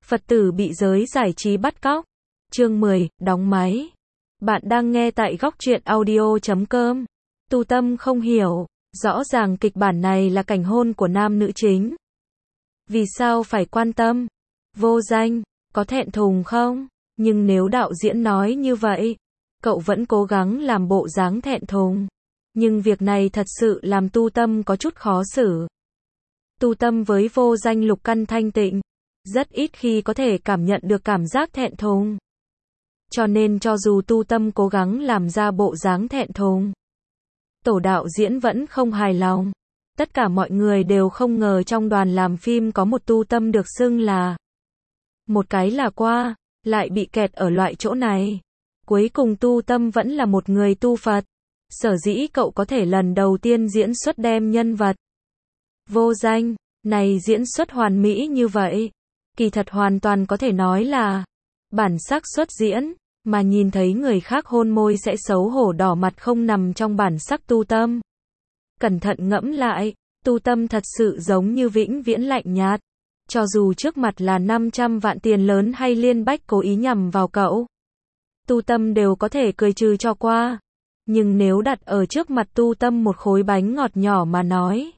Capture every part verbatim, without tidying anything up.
Phật tử bị giới giải trí bắt cóc. Chương mười, đóng máy. Bạn đang nghe tại góc truyện audio chấm com. Tu Tâm không hiểu, rõ ràng kịch bản này là cảnh hôn của nam nữ chính. Vì sao phải quan tâm? Vô Danh, có thẹn thùng không? Nhưng nếu đạo diễn nói như vậy, cậu vẫn cố gắng làm bộ dáng thẹn thùng. Nhưng việc này thật sự làm Tu Tâm có chút khó xử. Tu Tâm với Vô Danh lục căn thanh tịnh, rất ít khi có thể cảm nhận được cảm giác thẹn thùng. Cho nên cho dù Tu Tâm cố gắng làm ra bộ dáng thẹn thùng, tổ đạo diễn vẫn không hài lòng. Tất cả mọi người đều không ngờ trong đoàn làm phim có một Tu Tâm được xưng là một cái là qua, lại bị kẹt ở loại chỗ này. Cuối cùng Tu Tâm vẫn là một người tu Phật. Sở dĩ cậu có thể lần đầu tiên diễn xuất đem nhân vật Vô Danh này diễn xuất hoàn mỹ như vậy, kỳ thật hoàn toàn có thể nói là bản sắc xuất diễn, mà nhìn thấy người khác hôn môi sẽ xấu hổ đỏ mặt không nằm trong bản sắc Tu Tâm. Cẩn thận ngẫm lại, Tu Tâm thật sự giống như vĩnh viễn lạnh nhạt. Cho dù trước mặt là năm trăm vạn tiền lớn hay Liên Bách cố ý nhằm vào cậu, Tu Tâm đều có thể cười trừ cho qua. Nhưng nếu đặt ở trước mặt Tu Tâm một khối bánh ngọt nhỏ mà nói,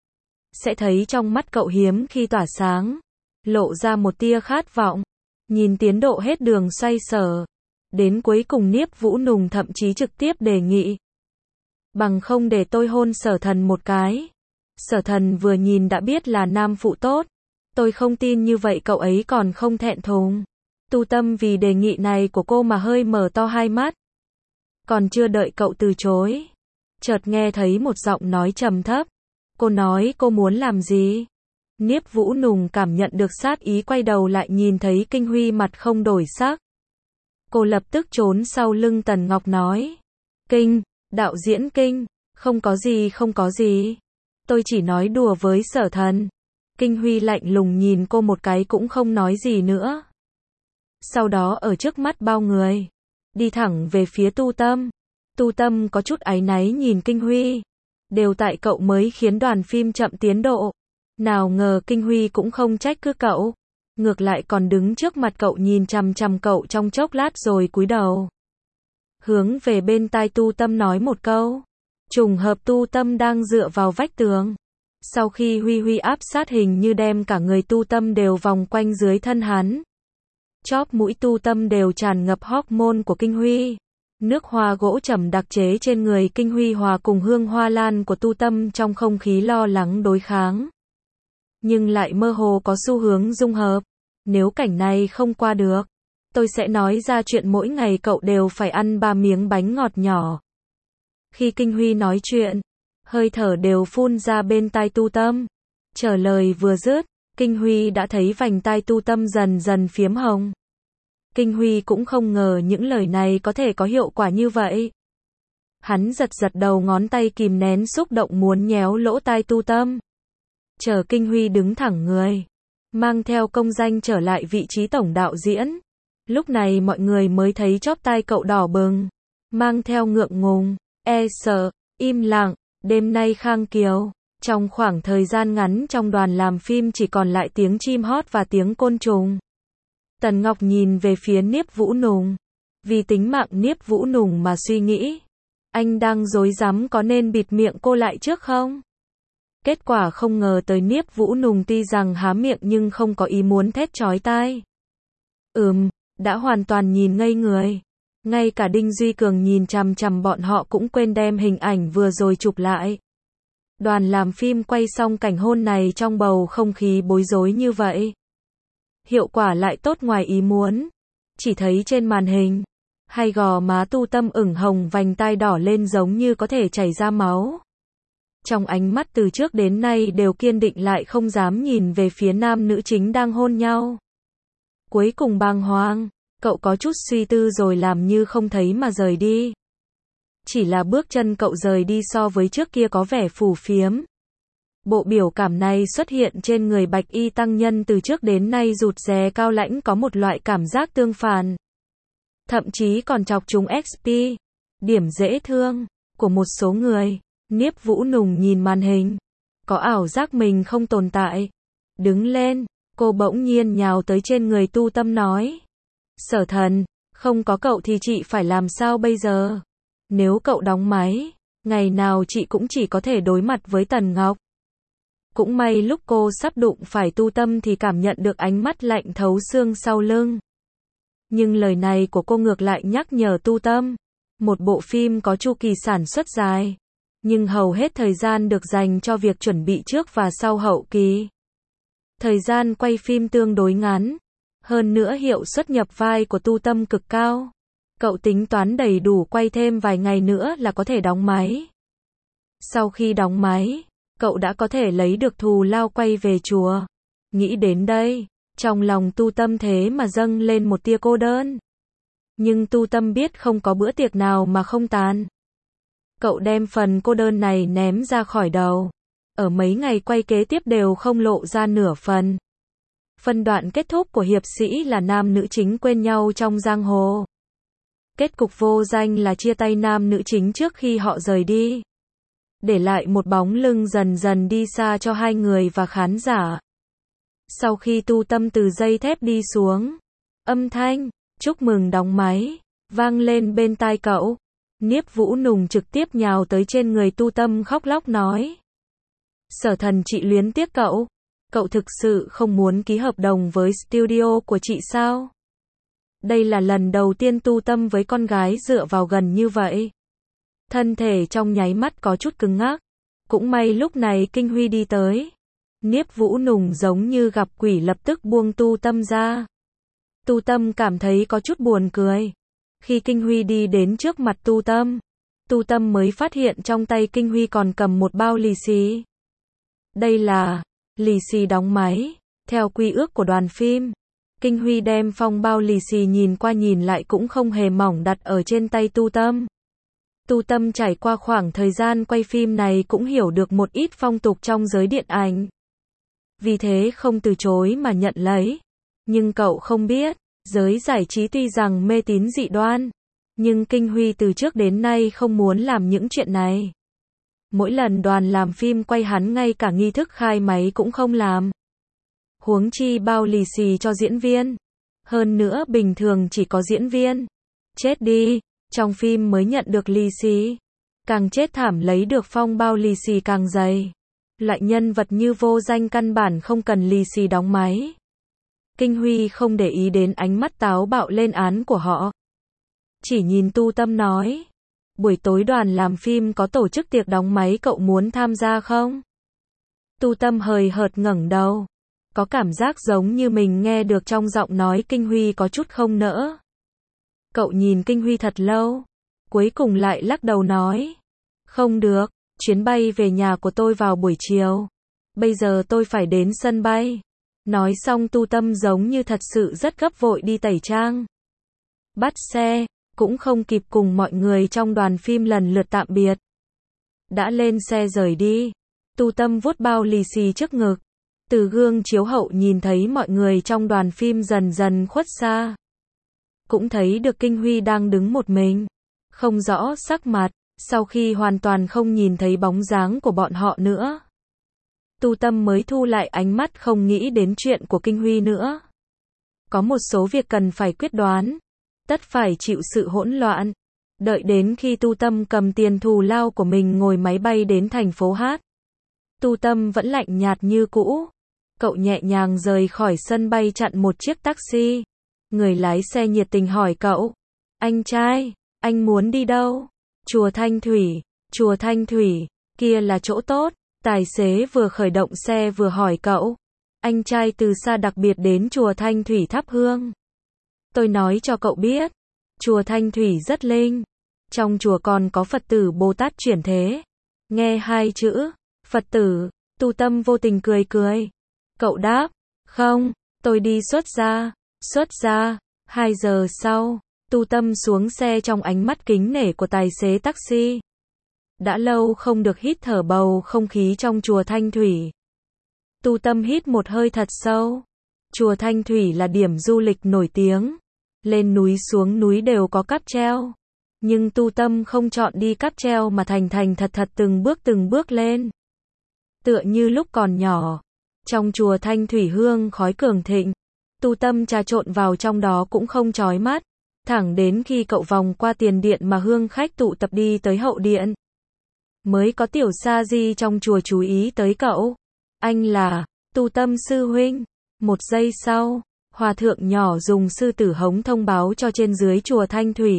sẽ thấy trong mắt cậu hiếm khi tỏa sáng, lộ ra một tia khát vọng. Nhìn tiến độ hết đường xoay sở, đến cuối cùng Niếp Vũ Nùng thậm chí trực tiếp đề nghị, bằng không để tôi hôn Sở Thần một cái. Sở Thần vừa nhìn đã biết là nam phụ tốt. Tôi không tin như vậy cậu ấy còn không thẹn thùng. Tu Tâm vì đề nghị này của cô mà hơi mở to hai mắt. Còn chưa đợi cậu từ chối, chợt nghe thấy một giọng nói trầm thấp. Cô nói cô muốn làm gì? Niếp Vũ Nùng cảm nhận được sát ý, quay đầu lại nhìn thấy Kinh Huy mặt không đổi sắc. Cô lập tức trốn sau lưng Tần Ngọc nói. Kinh, đạo diễn Kinh, không có gì không có gì. Tôi chỉ nói đùa với Sở Thần. Kinh Huy lạnh lùng nhìn cô một cái cũng không nói gì nữa. Sau đó ở trước mắt bao người, đi thẳng về phía Tu Tâm. Tu Tâm có chút áy náy nhìn Kinh Huy. Đều tại cậu mới khiến đoàn phim chậm tiến độ. Nào ngờ Kinh Huy cũng không trách cứ cậu. Ngược lại còn đứng trước mặt cậu nhìn chằm chằm cậu trong chốc lát rồi cúi đầu. Hướng về bên tai Tu Tâm nói một câu. Trùng hợp Tu Tâm đang dựa vào vách tường. Sau khi Huy Huy áp sát hình như đem cả người Tu Tâm đều vòng quanh dưới thân hắn. Chóp mũi Tu Tâm đều tràn ngập hormone của Kinh Huy. Nước hoa gỗ trầm đặc chế trên người Kinh Huy hòa cùng hương hoa lan của Tu Tâm trong không khí lo lắng đối kháng. Nhưng lại mơ hồ có xu hướng dung hợp. Nếu cảnh này không qua được, tôi sẽ nói ra chuyện mỗi ngày cậu đều phải ăn ba miếng bánh ngọt nhỏ. Khi Kinh Huy nói chuyện, hơi thở đều phun ra bên tai Tu Tâm. Chờ lời vừa dứt, Kinh Huy đã thấy vành tai Tu Tâm dần dần phiếm hồng. Kinh Huy cũng không ngờ những lời này có thể có hiệu quả như vậy. Hắn giật giật đầu ngón tay kìm nén xúc động muốn nhéo lỗ tai Tu Tâm. Chờ Kinh Huy đứng thẳng người, mang theo công danh trở lại vị trí tổng đạo diễn. Lúc này mọi người mới thấy chóp tai cậu đỏ bừng, mang theo ngượng ngùng, e sợ, im lặng. Đêm nay Khang Kiều, trong khoảng thời gian ngắn trong đoàn làm phim chỉ còn lại tiếng chim hót và tiếng côn trùng. Tần Ngọc nhìn về phía Niếp Vũ Nùng. Vì tính mạng Niếp Vũ Nùng mà suy nghĩ. Anh đang rối rắm có nên bịt miệng cô lại trước không? Kết quả không ngờ tới Niếp Vũ Nùng tuy rằng há miệng nhưng không có ý muốn thét chói tai. Ừm, đã hoàn toàn nhìn ngây người. Ngay cả Đinh Duy Cường nhìn chằm chằm bọn họ cũng quên đem hình ảnh vừa rồi chụp lại. Đoàn làm phim quay xong cảnh hôn này trong bầu không khí bối rối như vậy. Hiệu quả lại tốt ngoài ý muốn. Chỉ thấy trên màn hình, hai gò má Tu Tâm ửng hồng, vành tai đỏ lên giống như có thể chảy ra máu. Trong ánh mắt từ trước đến nay đều kiên định lại không dám nhìn về phía nam nữ chính đang hôn nhau. Cuối cùng bàng hoàng, cậu có chút suy tư rồi làm như không thấy mà rời đi. Chỉ là bước chân cậu rời đi so với trước kia có vẻ phù phiếm. Bộ biểu cảm này xuất hiện trên người Bạch Y tăng nhân từ trước đến nay rụt rè cao lãnh, có một loại cảm giác tương phản. Thậm chí còn chọc chúng ích pê, điểm dễ thương, của một số người. Niếp Vũ Nùng nhìn màn hình, có ảo giác mình không tồn tại. Đứng lên, Cô bỗng nhiên nhào tới trên người Tu Tâm nói. Sở Thần, không có cậu thì chị phải làm sao bây giờ? Nếu cậu đóng máy, ngày nào chị cũng chỉ có thể đối mặt với Tần Ngọc. Cũng may lúc cô sắp đụng phải Tu Tâm thì cảm nhận được ánh mắt lạnh thấu xương sau lưng. Nhưng lời này của cô ngược lại nhắc nhở Tu Tâm. Một bộ phim có chu kỳ sản xuất dài, nhưng hầu hết thời gian được dành cho việc chuẩn bị trước và sau hậu kỳ. Thời gian quay phim tương đối ngắn, hơn nữa hiệu suất nhập vai của Tu Tâm cực cao. Cậu tính toán đầy đủ quay thêm vài ngày nữa là có thể đóng máy. Sau khi đóng máy, cậu đã có thể lấy được thù lao quay về chùa. Nghĩ đến đây, trong lòng Tu Tâm thế mà dâng lên một tia cô đơn. Nhưng Tu Tâm biết không có bữa tiệc nào mà không tàn. Cậu đem phần cô đơn này ném ra khỏi đầu. Ở mấy ngày quay kế tiếp đều không lộ ra nửa phần. Phân đoạn kết thúc của hiệp sĩ là nam nữ chính quên nhau trong giang hồ. Kết cục vô danh là chia tay nam nữ chính trước khi họ rời đi. Để lại một bóng lưng dần dần đi xa cho hai người và khán giả. Sau khi Tu Tâm từ dây thép đi xuống, âm thanh chúc mừng đóng máy vang lên bên tai cậu. Niếp Vũ Nùng trực tiếp nhào tới trên người Tu Tâm khóc lóc nói. Sở Thần, chị luyến tiếc cậu. Cậu thực sự không muốn ký hợp đồng với studio của chị sao? Đây là lần đầu tiên Tu Tâm với con gái dựa vào gần như vậy. Thân thể trong nháy mắt có chút cứng ngắc. Cũng may lúc này Kinh Huy đi tới. Niếp Vũ Nùng giống như gặp quỷ lập tức buông Tu Tâm ra. Tu Tâm cảm thấy có chút buồn cười. Khi Kinh Huy đi đến trước mặt Tu Tâm, Tu Tâm mới phát hiện trong tay Kinh Huy còn cầm một bao lì xì. Đây là lì xì đóng máy. Theo quy ước của đoàn phim, Kinh Huy đem phong bao lì xì nhìn qua nhìn lại cũng không hề mỏng đặt ở trên tay Tu Tâm. Tu Tâm trải qua khoảng thời gian quay phim này cũng hiểu được một ít phong tục trong giới điện ảnh. Vì thế không từ chối mà nhận lấy. Nhưng cậu không biết, giới giải trí tuy rằng mê tín dị đoan, nhưng Kinh Huy từ trước đến nay không muốn làm những chuyện này. Mỗi lần đoàn làm phim quay hắn ngay cả nghi thức khai máy cũng không làm. Huống chi bao lì xì cho diễn viên. Hơn nữa bình thường chỉ có diễn viên chết đi, trong phim mới nhận được lì xì. Càng chết thảm lấy được phong bao lì xì càng dày. Loại nhân vật như Vô Danh căn bản không cần lì xì đóng máy. Kinh Huy không để ý đến ánh mắt táo bạo lên án của họ. Chỉ nhìn Tu Tâm nói. Buổi tối đoàn làm phim có tổ chức tiệc đóng máy, cậu muốn tham gia không? Tu Tâm hời hợt ngẩng đầu. Có cảm giác giống như mình nghe được trong giọng nói Kinh Huy có chút không nỡ. Cậu nhìn Kinh Huy thật lâu. Cuối cùng lại lắc đầu nói. Không được, chuyến bay về nhà của tôi vào buổi chiều. Bây giờ tôi phải đến sân bay. Nói xong Tu Tâm giống như thật sự rất gấp vội đi tẩy trang. Bắt xe, cũng không kịp cùng mọi người trong đoàn phim lần lượt tạm biệt. Đã lên xe rời đi, Tu Tâm vuốt bao lì xì trước ngực. Từ gương chiếu hậu nhìn thấy mọi người trong đoàn phim dần dần khuất xa. Cũng thấy được Kinh Huy đang đứng một mình, không rõ sắc mặt, sau khi hoàn toàn không nhìn thấy bóng dáng của bọn họ nữa. Tu Tâm mới thu lại ánh mắt không nghĩ đến chuyện của Kinh Huy nữa. Có một số việc cần phải quyết đoán, tất phải chịu sự hỗn loạn. Đợi đến khi Tu Tâm cầm tiền thù lao của mình ngồi máy bay đến thành phố Hát. Tu Tâm vẫn lạnh nhạt như cũ. Cậu nhẹ nhàng rời khỏi sân bay chặn một chiếc taxi. Người lái xe nhiệt tình hỏi cậu. Anh trai, anh muốn đi đâu? Chùa Thanh Thủy. Chùa Thanh Thủy, kia là chỗ tốt. Tài xế vừa khởi động xe vừa hỏi cậu. Anh trai từ xa đặc biệt đến chùa Thanh Thủy thắp hương. Tôi nói cho cậu biết. Chùa Thanh Thủy rất linh. Trong chùa còn có Phật tử Bồ Tát chuyển thế. Nghe hai chữ Phật tử, Tu Tâm vô tình cười cười. Cậu đáp. Không, tôi đi xuất gia. Xuất gia. Hai giờ sau, Tu Tâm xuống xe trong ánh mắt kính nể của tài xế taxi. Đã lâu không được hít thở bầu không khí trong chùa Thanh Thủy. Tu Tâm hít một hơi thật sâu. Chùa Thanh Thủy là điểm du lịch nổi tiếng. Lên núi xuống núi đều có cáp treo. Nhưng Tu Tâm không chọn đi cáp treo mà thành thành thật thật từng bước từng bước lên. Tựa như lúc còn nhỏ, Trong chùa thanh thủy hương khói cường thịnh, tu tâm trà trộn vào trong đó cũng không chói mắt, thẳng đến khi cậu vòng qua tiền điện mà hương khách tụ tập đi tới hậu điện. Mới có tiểu sa di trong chùa chú ý tới cậu. Anh là tu tâm sư huynh. Một giây sau, hòa thượng nhỏ dùng sư tử hống thông báo cho trên dưới chùa thanh thủy.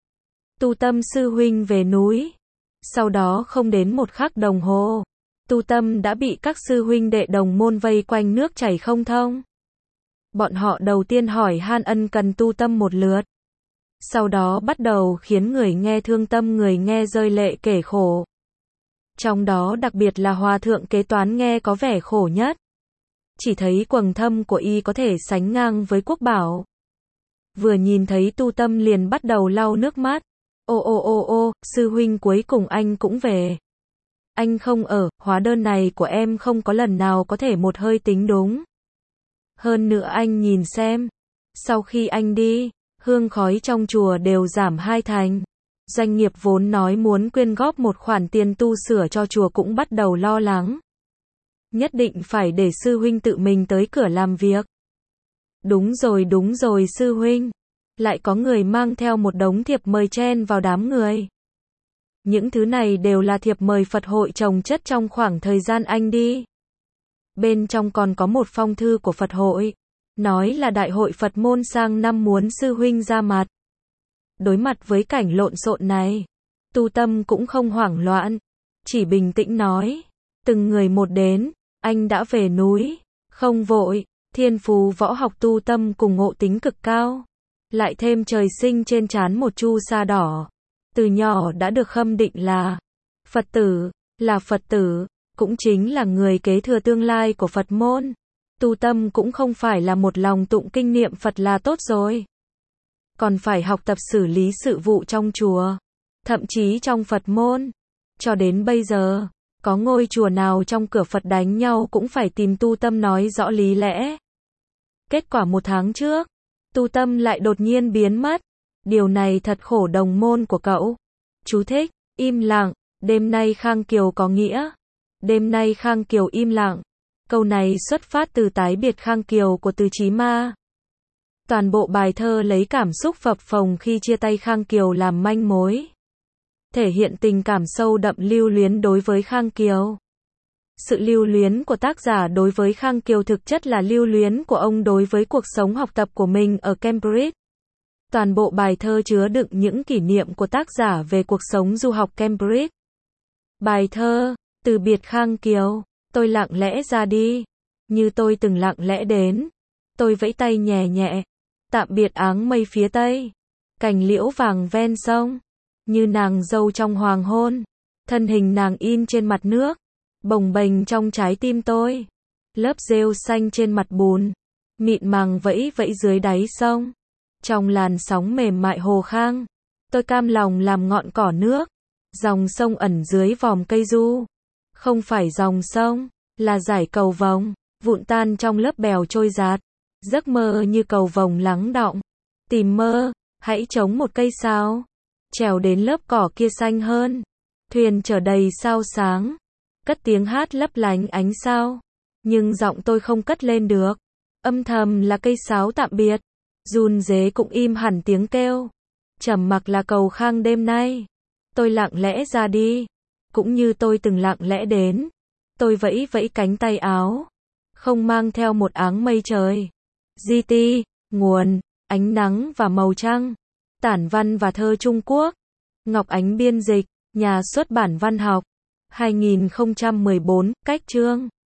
Tu tâm sư huynh về núi. Sau đó không đến một khắc đồng hồ, tu tâm đã bị các sư huynh đệ đồng môn vây quanh nước chảy không thông. Bọn họ đầu tiên hỏi han ân cần tu tâm một lượt. Sau đó bắt đầu khiến người nghe thương tâm người nghe rơi lệ kể khổ. Trong đó đặc biệt là hòa thượng kế toán nghe có vẻ khổ nhất. Chỉ thấy quầng thâm của y có thể sánh ngang với quốc bảo. Vừa nhìn thấy tu tâm liền bắt đầu lau nước mắt. Ô ô ô ô, sư huynh cuối cùng anh cũng về. Anh không ở, hóa đơn này của em không có lần nào có thể một hơi tính đúng. Hơn nữa anh nhìn xem. Sau khi anh đi, hương khói trong chùa đều giảm hai thành. Doanh nghiệp vốn nói muốn quyên góp một khoản tiền tu sửa cho chùa cũng bắt đầu lo lắng. Nhất định phải để sư huynh tự mình tới cửa làm việc. Đúng rồi đúng rồi sư huynh. Lại có người mang theo một đống thiệp mời chen vào đám người. Những thứ này đều là thiệp mời Phật hội chồng chất trong khoảng thời gian anh đi. Bên trong còn có một phong thư của Phật hội. Nói là đại hội Phật môn sang năm muốn sư huynh ra mặt. Đối mặt với cảnh lộn xộn này, tu tâm cũng không hoảng loạn. Chỉ bình tĩnh nói. Từng người một đến, anh đã về núi. Không vội, thiên phú võ học tu tâm cùng ngộ tính cực cao. Lại thêm trời sinh trên trán một chu sa đỏ. Từ nhỏ đã được khâm định là Phật tử, là Phật tử, cũng chính là người kế thừa tương lai của Phật môn. Tu tâm cũng không phải là một lòng tụng kinh niệm Phật là tốt rồi. Còn phải học tập xử lý sự vụ trong chùa. Thậm chí trong Phật môn. Cho đến bây giờ, có ngôi chùa nào trong cửa Phật đánh nhau cũng phải tìm tu tâm nói rõ lý lẽ. Kết quả một tháng trước, tu tâm lại đột nhiên biến mất. Điều này thật khổ đồng môn của cậu. Chú thích, im lặng, đêm nay Khang Kiều có nghĩa. Đêm nay Khang Kiều im lặng. Câu này xuất phát từ tái biệt Khang Kiều của Từ Chí Ma. Toàn bộ bài thơ lấy cảm xúc phập phồng khi chia tay Khang Kiều làm manh mối. Thể hiện tình cảm sâu đậm lưu luyến đối với Khang Kiều. Sự lưu luyến của tác giả đối với Khang Kiều thực chất là lưu luyến của ông đối với cuộc sống học tập của mình ở Cambridge. Toàn bộ bài thơ chứa đựng những kỷ niệm của tác giả về cuộc sống du học Cambridge. Bài thơ, từ biệt Khang Kiều, tôi lặng lẽ ra đi, như tôi từng lặng lẽ đến. Tôi vẫy tay nhẹ nhẹ, tạm biệt áng mây phía tây, cành liễu vàng ven sông, như nàng dâu trong hoàng hôn, thân hình nàng in trên mặt nước, bồng bềnh trong trái tim tôi, lớp rêu xanh trên mặt bùn, mịn màng vẫy vẫy dưới đáy sông, trong làn sóng mềm mại hồ khang, tôi cam lòng làm ngọn cỏ nước, dòng sông ẩn dưới vòm cây du, không phải dòng sông, là dải cầu vồng, vụn tan trong lớp bèo trôi giạt, giấc mơ như cầu vồng lắng đọng, tìm mơ, hãy chống một cây sao, trèo đến lớp cỏ kia xanh hơn, thuyền chở đầy sao sáng, cất tiếng hát lấp lánh ánh sao, nhưng giọng tôi không cất lên được, âm thầm là cây sáo tạm biệt, run rế cũng im hẳn tiếng kêu, trầm mặc là cầu khang đêm nay, tôi lặng lẽ ra đi, cũng như tôi từng lặng lẽ đến, tôi vẫy vẫy cánh tay áo, không mang theo một áng mây trời. giê tê, nguồn, ánh nắng và màu trăng, tản văn và thơ Trung Quốc, Ngọc Ánh biên dịch, nhà xuất bản văn học, hai nghìn không trăm mười bốn, cách chương.